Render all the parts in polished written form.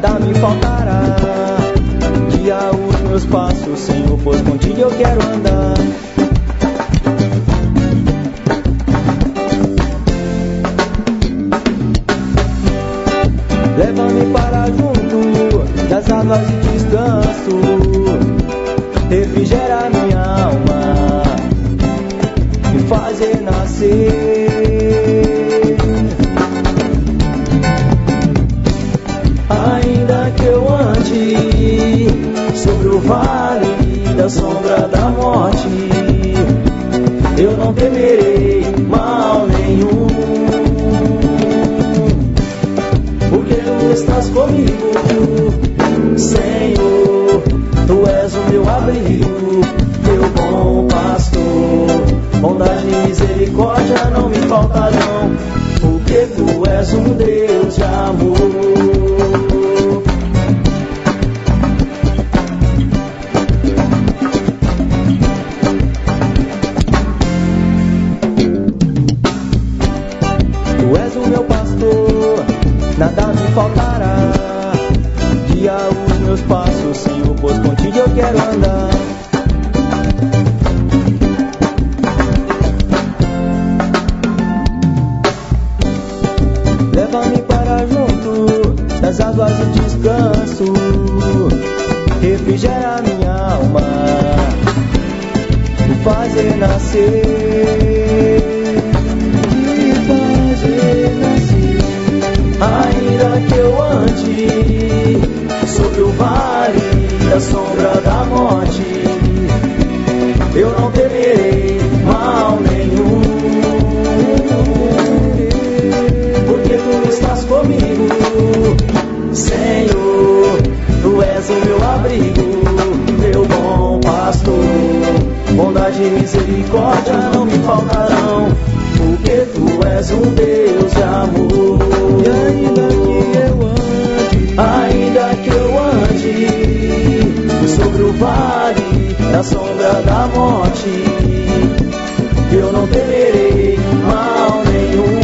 nada me faltará. Guia os meus passos, Senhor, pois contigo eu quero andar. Leva-me para junto das águas de descanso, refrigera minha alma, me fazer nascer. Ainda que eu ande sobre o vale da sombra da morte, eu não temerei mal nenhum, porque tu estás comigo, Senhor. Tu és o meu abrigo, meu bom pastor. Bondade e misericórdia não me faltarão, porque tu és um Deus de amor. Tu és o meu pastor, nada me faltará. Guia os meus passos, Senhor, pois contigo eu quero andar. Leva-me para junto das águas de descanso, refrigera minha alma, me fazer nascer, me fazer nascer. Ainda que eu ande sobre o vale da sombra da morte, eu não temerei mal nenhum, porque tu estás comigo, Senhor. Tu és o meu abrigo, meu bom pastor. Bondade e misericórdia não me faltarão, porque tu és um Deus de amor. E ainda que eu ande sobre o vale da sombra da morte, eu não temerei mal nenhum,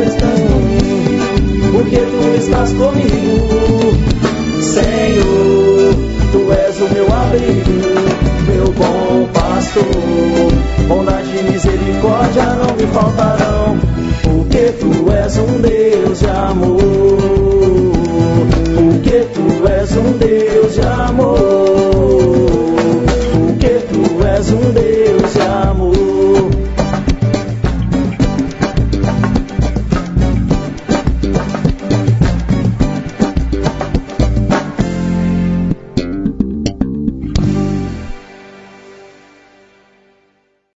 porque tu estás comigo, Senhor.